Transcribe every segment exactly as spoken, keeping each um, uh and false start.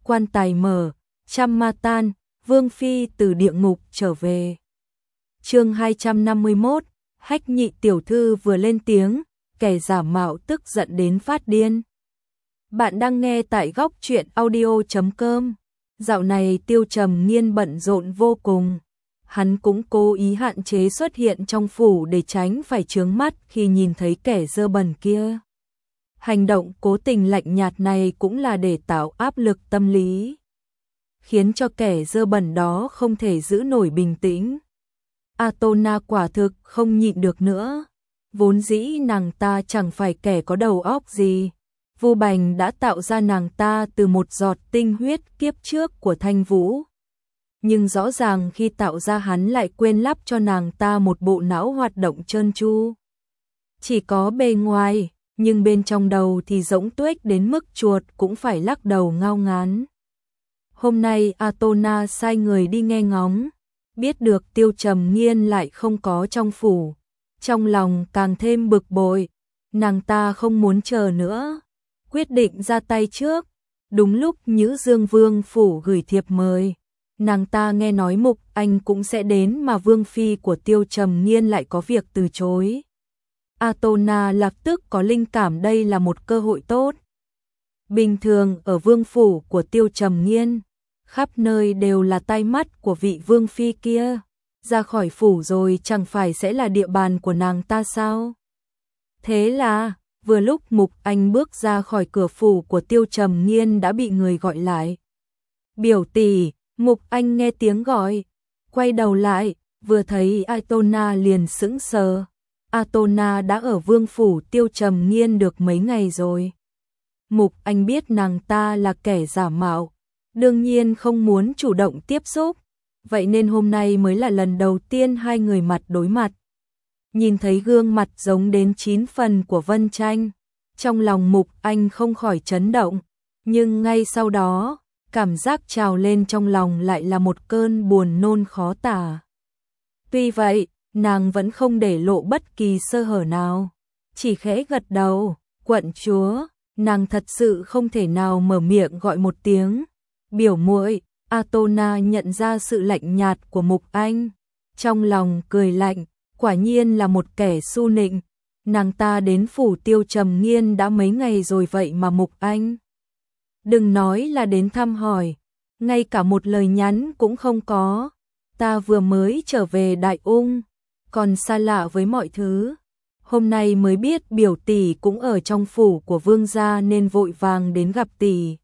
quan tài mở, trăm ma tan, Vương Phi từ địa ngục trở về. Chương hai trăm năm mươi mốt, Hách Nhị tiểu thư vừa lên tiếng, kẻ giả mạo tức giận đến phát điên. Bạn đang nghe tại góc truyện audio chấm com. Dạo này Tiêu Trầm Nghiên bận rộn vô cùng. Hắn cũng cố ý hạn chế xuất hiện trong phủ để tránh phải chướng mắt khi nhìn thấy kẻ dơ bẩn kia. Hành động cố tình lạnh nhạt này cũng là để tạo áp lực tâm lý, khiến cho kẻ dơ bẩn đó không thể giữ nổi bình tĩnh. Atona quả thực không nhịn được nữa. Vốn dĩ nàng ta chẳng phải kẻ có đầu óc gì. Vu Bành đã tạo ra nàng ta từ một giọt tinh huyết kiếp trước của Thanh Vũ. Nhưng rõ ràng khi tạo ra hắn lại quên lắp cho nàng ta một bộ não hoạt động trơn tru. Chỉ có bề ngoài, nhưng bên trong đầu thì rỗng tuếch đến mức chuột cũng phải lắc đầu ngao ngán. Hôm nay Atona sai người đi nghe ngóng, biết được Tiêu Trầm Nghiên lại không có trong phủ. Trong lòng càng thêm bực bội, nàng ta không muốn chờ nữa, quyết định ra tay trước. Đúng lúc Nhữ Dương Vương phủ gửi thiệp mời, nàng ta nghe nói Mục Anh cũng sẽ đến mà Vương Phi của Tiêu Trầm Nghiên lại có việc từ chối. Atona lập tức có linh cảm đây là một cơ hội tốt. Bình thường ở vương phủ của Tiêu Trầm Nghiên, khắp nơi đều là tai mắt của vị Vương Phi kia. Ra khỏi phủ rồi chẳng phải sẽ là địa bàn của nàng ta sao? Thế là, vừa lúc Mục Anh bước ra khỏi cửa phủ của Tiêu Trầm Nghiên đã bị người gọi lại. Biểu tỷ, Mục Anh nghe tiếng gọi, quay đầu lại, vừa thấy Atona liền sững sờ. Atona đã ở vương phủ Tiêu Trầm Nghiên được mấy ngày rồi. Mục Anh biết nàng ta là kẻ giả mạo, đương nhiên không muốn chủ động tiếp xúc. Vậy nên hôm nay mới là lần đầu tiên hai người mặt đối mặt. Nhìn thấy gương mặt giống đến chín phần của Vân Tranh, trong lòng Mục Anh không khỏi chấn động, nhưng ngay sau đó, cảm giác trào lên trong lòng lại là một cơn buồn nôn khó tả. Tuy vậy, nàng vẫn không để lộ bất kỳ sơ hở nào, chỉ khẽ gật đầu. Quận chúa, nàng thật sự không thể nào mở miệng gọi một tiếng biểu muội. Atona nhận ra sự lạnh nhạt của Mục Anh, trong lòng cười lạnh, quả nhiên là một kẻ su nịnh. Nàng ta đến phủ Tiêu Trầm Nghiên đã mấy ngày rồi vậy mà Mục Anh đừng nói là đến thăm hỏi, ngay cả một lời nhắn cũng không có. Ta vừa mới trở về Đại Ung, còn xa lạ với mọi thứ. Hôm nay mới biết biểu tỷ cũng ở trong phủ của vương gia nên vội vàng đến gặp tỷ.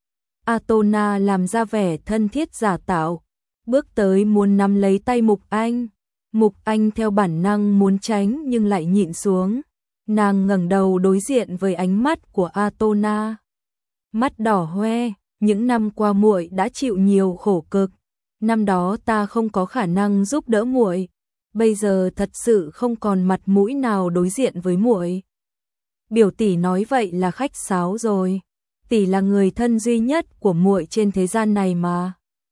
Atona làm ra vẻ thân thiết giả tạo, bước tới muốn nắm lấy tay Mục Anh. Mục Anh theo bản năng muốn tránh nhưng lại nhịn xuống. Nàng ngẩng đầu đối diện với ánh mắt của Atona. Mắt đỏ hoe, những năm qua muội đã chịu nhiều khổ cực. Năm đó ta không có khả năng giúp đỡ muội, bây giờ thật sự không còn mặt mũi nào đối diện với muội. Biểu tỷ nói vậy là khách sáo rồi. Tỷ là người thân duy nhất của muội trên thế gian này mà.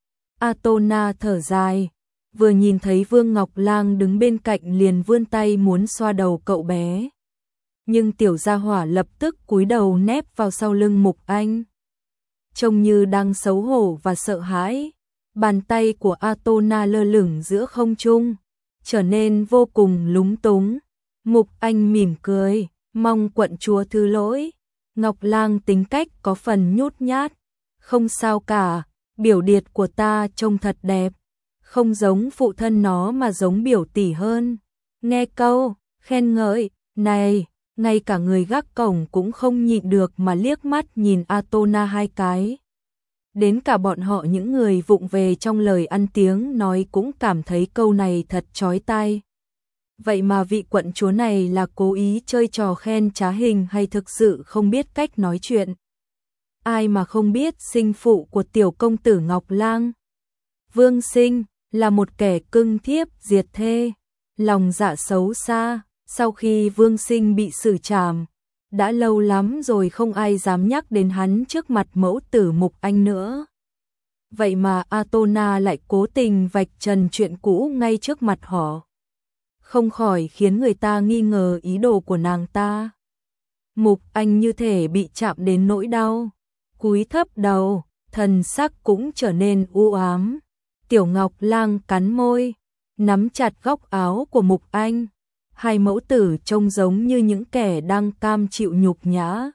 Atona thở dài, vừa nhìn thấy Vương Ngọc Lang đứng bên cạnh liền vươn tay muốn xoa đầu cậu bé. Nhưng tiểu gia hỏa lập tức cúi đầu nép vào sau lưng Mục Anh, trông như đang xấu hổ và sợ hãi. Bàn tay của Atona lơ lửng giữa không trung, trở nên vô cùng lúng túng. Mục Anh mỉm cười, mong quận chúa thứ lỗi. Ngọc Lang tính cách có phần nhút nhát. Không sao cả, biểu điệt của ta trông thật đẹp. Không giống phụ thân nó mà giống biểu tỷ hơn. Nghe câu khen ngợi này, ngay cả người gác cổng cũng không nhịn được mà liếc mắt nhìn Atona hai cái. Đến cả bọn họ những người vụng về trong lời ăn tiếng nói cũng cảm thấy câu này thật chói tai. Vậy mà vị quận chúa này là cố ý chơi trò khen trá hình hay thực sự không biết cách nói chuyện? Ai mà không biết sinh phụ của tiểu công tử Ngọc Lang, Vương Sinh, là một kẻ cưng thiếp diệt thê, lòng dạ xấu xa. Sau khi Vương Sinh bị xử trảm, đã lâu lắm rồi không ai dám nhắc đến hắn trước mặt mẫu tử Mục Anh nữa. Vậy mà Atona lại cố tình vạch trần chuyện cũ ngay trước mặt họ, không khỏi khiến người ta nghi ngờ ý đồ của nàng ta. Mục Anh như thể bị chạm đến nỗi đau, cúi thấp đầu, thần sắc cũng trở nên u ám. Tiểu Ngọc Lang cắn môi, nắm chặt góc áo của Mục Anh. Hai mẫu tử trông giống như những kẻ đang cam chịu nhục nhã.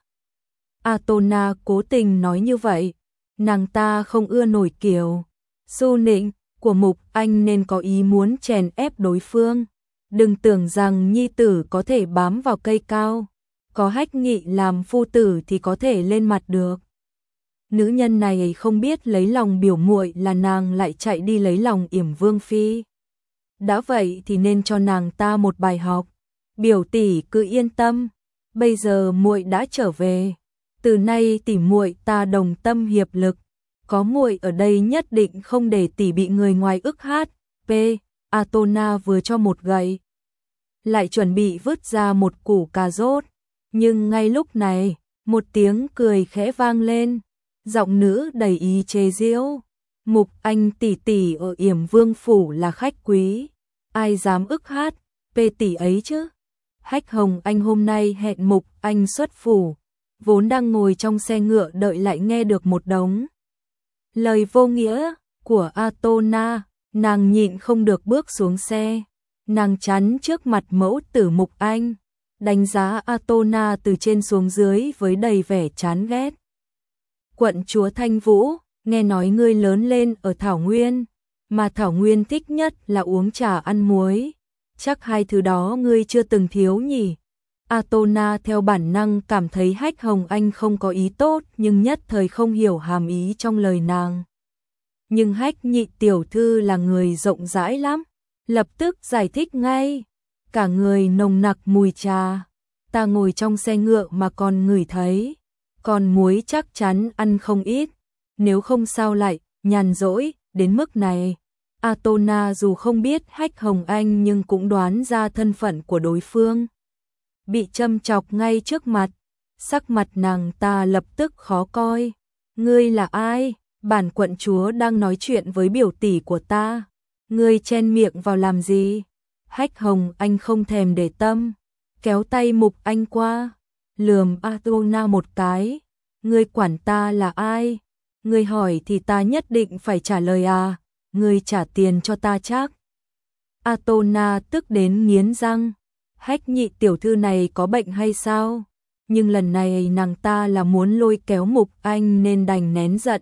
Atona cố tình nói như vậy, nàng ta không ưa nổi kiểu su nịnh của Mục Anh nên có ý muốn chèn ép đối phương. Đừng tưởng rằng nhi tử có thể bám vào cây cao, có Hách Nghị làm phu tử thì có thể lên mặt được. Nữ nhân này không biết lấy lòng biểu muội là nàng lại chạy đi lấy lòng Yểm Vương phi. Đã vậy thì nên cho nàng ta một bài học. Biểu tỷ cứ yên tâm, bây giờ muội đã trở về, từ nay tỷ muội ta đồng tâm hiệp lực, có muội ở đây nhất định không để tỷ bị người ngoài ức hát. P. Atona vừa cho một gậy, lại chuẩn bị vứt ra một củ cà rốt, nhưng ngay lúc này, một tiếng cười khẽ vang lên, giọng nữ đầy ý chế giễu. Mục Anh tỷ tỷ ở Yểm Vương phủ là khách quý, ai dám ức hát p tỷ ấy chứ? Hách Hồng Anh hôm nay hẹn Mục Anh xuất phủ, vốn đang ngồi trong xe ngựa đợi lại nghe được một đống lời vô nghĩa của Atona, nàng nhịn không được bước xuống xe, nàng chắn trước mặt mẫu tử Mục Anh, đánh giá Atona từ trên xuống dưới với đầy vẻ chán ghét. Quận chúa Thanh Vũ, nghe nói ngươi lớn lên ở Thảo Nguyên, mà Thảo Nguyên thích nhất là uống trà ăn muối, chắc hai thứ đó ngươi chưa từng thiếu nhỉ? Atona theo bản năng cảm thấy Hách Hồng Anh không có ý tốt nhưng nhất thời không hiểu hàm ý trong lời nàng. Nhưng Hách nhị tiểu thư là người rộng rãi lắm, lập tức giải thích ngay, cả người nồng nặc mùi trà, ta ngồi trong xe ngựa mà còn ngửi thấy, còn muối chắc chắn ăn không ít, nếu không sao lại nhàn rỗi đến mức này. Atona dù không biết Hách Hồng Anh nhưng cũng đoán ra thân phận của đối phương. Bị châm chọc ngay trước mặt, sắc mặt nàng ta lập tức khó coi. Ngươi là ai? Bản quận chúa đang nói chuyện với biểu tỷ của ta. Ngươi chen miệng vào làm gì? Hách Hồng Anh không thèm để tâm, kéo tay Mục Anh qua, lườm Atona một cái. Ngươi quản ta là ai? Ngươi hỏi thì ta nhất định phải trả lời à? Ngươi trả tiền cho ta chắc. Atona tức đến nghiến răng. Hách nhị tiểu thư này có bệnh hay sao? Nhưng lần này nàng ta là muốn lôi kéo Mục Anh nên đành nén giận.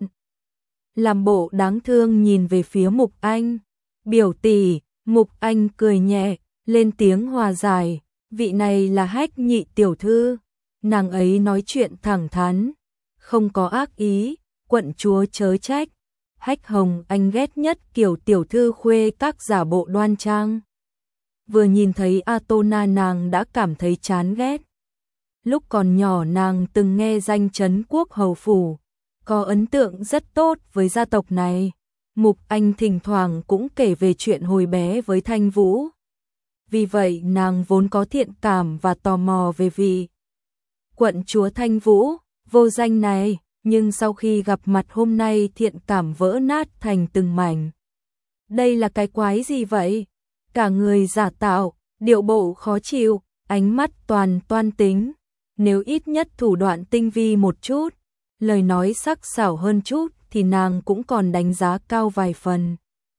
Làm bộ đáng thương nhìn về phía Mục Anh. Biểu tỷ, Mục Anh cười nhẹ, lên tiếng hòa giải. Vị này là Hách nhị tiểu thư. Nàng ấy nói chuyện thẳng thắn, không có ác ý, quận chúa chớ trách. Hách Hồng Anh ghét nhất kiểu tiểu thư khuê các giả bộ đoan trang. Vừa nhìn thấy Atona nàng đã cảm thấy chán ghét. Lúc còn nhỏ nàng từng nghe danh Trấn Quốc Hầu Phủ, có ấn tượng rất tốt với gia tộc này. Mục Anh thỉnh thoảng cũng kể về chuyện hồi bé với Thanh Vũ. Vì vậy nàng vốn có thiện cảm và tò mò về vị quận chúa Thanh Vũ, vô danh này, nhưng sau khi gặp mặt hôm nay thiện cảm vỡ nát thành từng mảnh. Đây là cái quái gì vậy? Cả người giả tạo, điệu bộ khó chịu, ánh mắt toàn toan tính. Nếu ít nhất thủ đoạn tinh vi một chút, lời nói sắc sảo hơn chút thì nàng cũng còn đánh giá cao vài phần.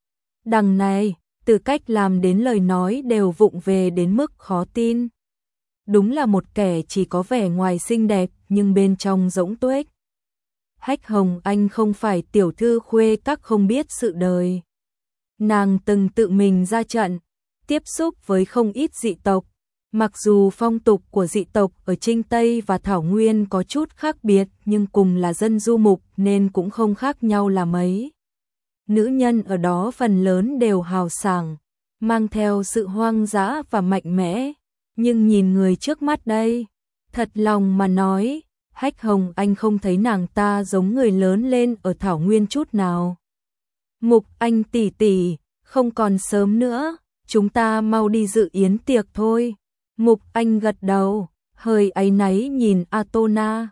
Đằng này, từ cách làm đến lời nói đều vụng về đến mức khó tin. Đúng là một kẻ chỉ có vẻ ngoài xinh đẹp nhưng bên trong rỗng tuếch. Hách Hồng Anh không phải tiểu thư khuê các không biết sự đời. Nàng từng tự mình ra trận, tiếp xúc với không ít dị tộc. Mặc dù phong tục của dị tộc ở Trinh Tây và Thảo Nguyên có chút khác biệt nhưng cùng là dân du mục nên cũng không khác nhau là mấy. Nữ nhân ở đó phần lớn đều hào sảng, mang theo sự hoang dã và mạnh mẽ. Nhưng nhìn người trước mắt đây, thật lòng mà nói, Hách Hồng Anh không thấy nàng ta giống người lớn lên ở Thảo Nguyên chút nào. Mục Anh tỷ tỷ, không còn sớm nữa, chúng ta mau đi dự yến tiệc thôi. Mục Anh gật đầu, hơi áy náy nhìn Atona.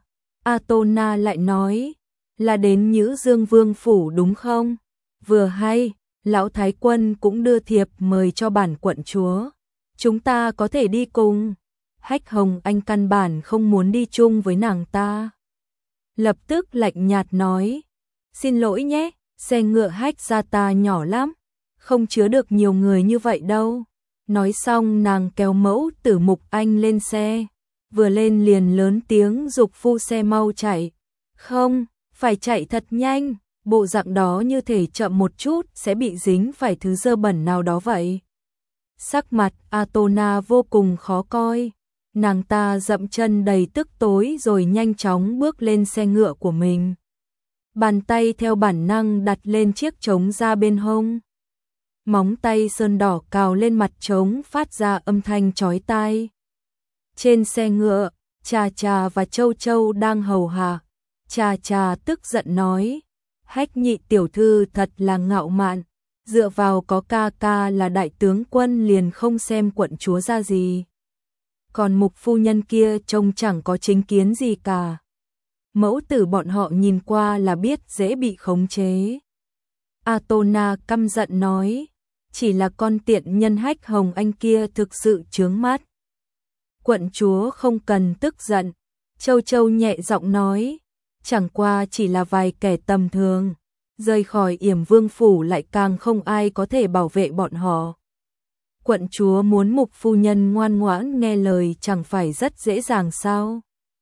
Atona lại nói, là đến Nhữ Dương Vương phủ đúng không? Vừa hay, lão thái quân cũng đưa thiệp mời cho bản quận chúa. Chúng ta có thể đi cùng. Hách Hồng Anh căn bản không muốn đi chung với nàng ta. Lập tức lạnh nhạt nói, Xin lỗi nhé, xe ngựa hách ra ta nhỏ lắm, không chứa được nhiều người như vậy đâu. Nói xong nàng kéo Mẫu Tử Mục Anh lên xe, vừa lên liền lớn tiếng giục phu xe mau chạy. Không, phải chạy thật nhanh, bộ dạng đó như thể chậm một chút sẽ bị dính phải thứ dơ bẩn nào đó vậy. Sắc mặt Atona vô cùng khó coi, nàng ta dậm chân đầy tức tối rồi nhanh chóng bước lên xe ngựa của mình. Bàn tay theo bản năng đặt lên chiếc trống ra bên hông. Móng tay sơn đỏ cào lên mặt trống phát ra âm thanh chói tai. Trên xe ngựa, Trà Trà và Châu Châu đang hầu hạ. Trà Trà tức giận nói, Hách Nhị tiểu thư thật là ngạo mạn, dựa vào có ca ca là đại tướng quân liền không xem quận chúa ra gì. Còn Mục phu nhân kia trông chẳng có chính kiến gì cả. Mẫu tử bọn họ nhìn qua là biết dễ bị khống chế. Atona căm giận nói, chỉ là con tiện nhân Hách Hồng Anh kia thực sự chướng mắt. Quận chúa không cần tức giận, Châu Châu nhẹ giọng nói, chẳng qua chỉ là vài kẻ tầm thường, rời khỏi Yểm Vương phủ lại càng không ai có thể bảo vệ bọn họ. Quận chúa muốn Mục phu nhân ngoan ngoãn nghe lời chẳng phải rất dễ dàng sao?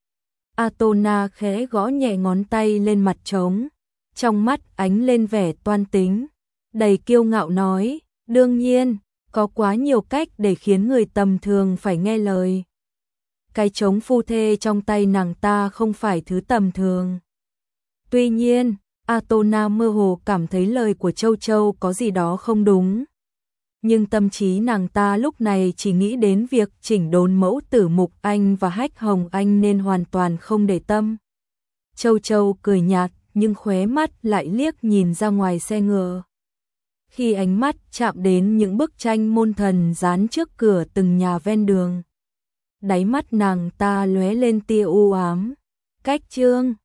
Atona khẽ gõ nhẹ ngón tay lên mặt trống, trong mắt ánh lên vẻ toan tính, đầy kiêu ngạo nói, đương nhiên, có quá nhiều cách để khiến người tầm thường phải nghe lời. Cái trống phu thê trong tay nàng ta không phải thứ tầm thường. Tuy nhiên, Atona mơ hồ cảm thấy lời của Châu Châu có gì đó không đúng. Nhưng tâm trí nàng ta lúc này chỉ nghĩ đến việc chỉnh đốn Mẫu Tử Mục Anh và Hách Hồng Anh nên hoàn toàn không để tâm. Châu Châu cười nhạt nhưng khóe mắt lại liếc nhìn ra ngoài xe ngựa. Khi ánh mắt chạm đến những bức tranh môn thần dán trước cửa từng nhà ven đường, đáy mắt nàng ta lóe lên tia u ám. Cách Trương